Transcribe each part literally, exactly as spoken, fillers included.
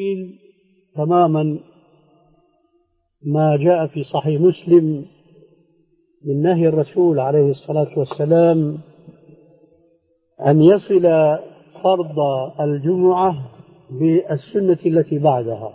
يفيد تماما ما جاء في صحيح مسلم من نهي الرسول عليه الصلاة والسلام أن يصل فرض الجمعة بالسنة التي بعدها،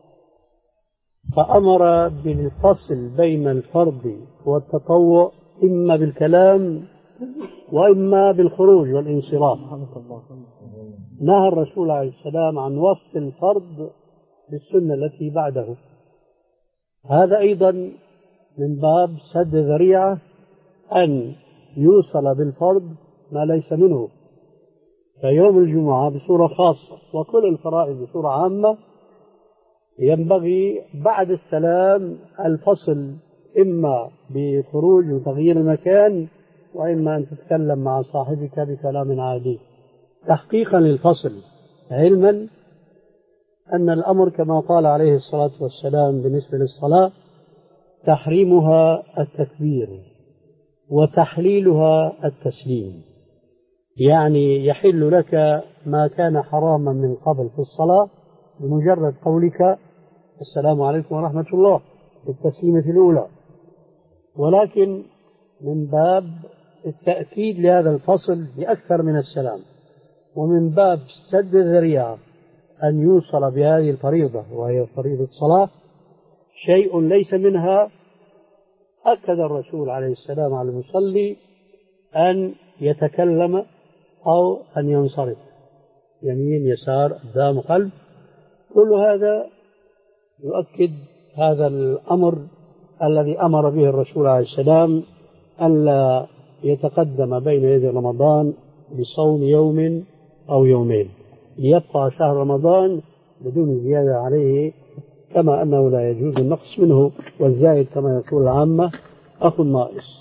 فأمر بالفصل بين الفرض والتطوع إما بالكلام وإما بالخروج والانصراف. نهى الرسول عليه السلام عن وصل الفرض بالسنة التي بعده. هذا أيضا من باب سد ذريعة أن يوصل بالفرض ما ليس منه، فيوم الجمعة بصورة خاصة وكل الفرائض بصورة عامة ينبغي بعد السلام الفصل، إما بخروج وتغيير المكان وإما أن تتكلم مع صاحبك بكلام عادي تحقيقا للفصل، علما أن الأمر كما قال عليه الصلاة والسلام بالنسبة للصلاة تحريمها التكبير وتحليلها التسليم، يعني يحل لك ما كان حراما من قبل في الصلاة بمجرد قولك السلام عليكم ورحمة الله بالتسليمة الأولى، ولكن من باب التأكيد لهذا الفصل بأكثر من السلام، ومن باب سد الذريعة أن يوصل بهذه الفريضة وهي فريضة الصلاة شيء ليس منها، أكد الرسول عليه السلام على المصلي أن يتكلم أو أن ينصرف، يمين يسار قدام خلف، كل هذا يؤكد هذا الأمر الذي أمر به الرسول عليه السلام ألا يتقدم بين يدي رمضان بصوم يوم أو يومين، يبقى شهر رمضان بدون زيادة عليه، كما أنه لا يجوز النقص منه، والزائد كما يقول العامة أخو الناقص.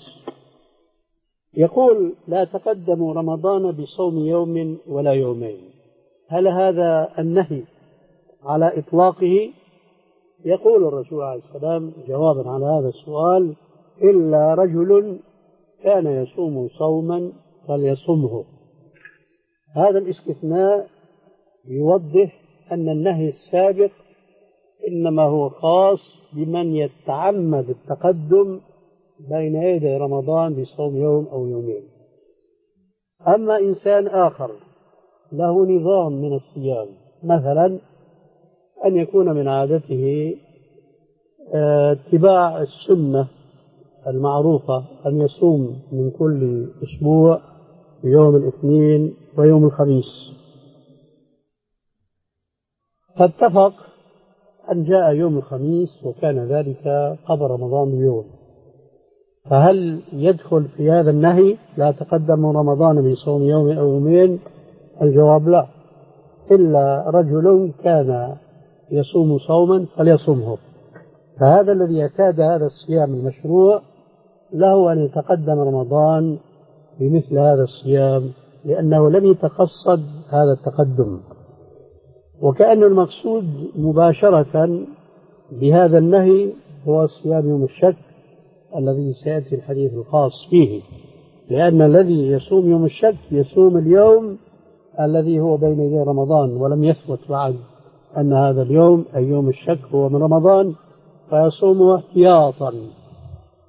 يقول لا تقدموا رمضان بصوم يوم ولا يومين، هل هذا النهي على إطلاقه؟ يقول الرسول عليه السلام جوابا على هذا السؤال إلا رجل كان يصوم صوما فليصمه. هذا الاستثناء يوضح أن النهي السابق إنما هو خاص بمن يتعمد التقدم بين يدي رمضان بصوم يوم أو يومين. أما إنسان آخر له نظام من الصيام، مثلا أن يكون من عادته اتباع السنة المعروفة أن يصوم من كل أسبوع يوم الاثنين ويوم الخميس، فاتفق أن جاء يوم الخميس وكان ذلك قبل رمضان بيوم، فهل يدخل في هذا النهي لا تقدم رمضان بصوم يوم أو يومين؟ الجواب لا، إلا رجل كان يصوم صوما فليصومه، فهذا الذي اعتاد هذا الصيام المشروع له أن يتقدم رمضان بمثل هذا الصيام، لأنه لم يتقصد هذا التقدم. وكأن المقصود مباشرة بهذا النهي هو صيام يوم الشك الذي سيأتي الحديث الخاص فيه، لأن الذي يصوم يوم الشك يصوم اليوم الذي هو بين يدي رمضان، ولم يثبت بعد أن هذا اليوم أي يوم الشك هو من رمضان، فيصومه احتياطا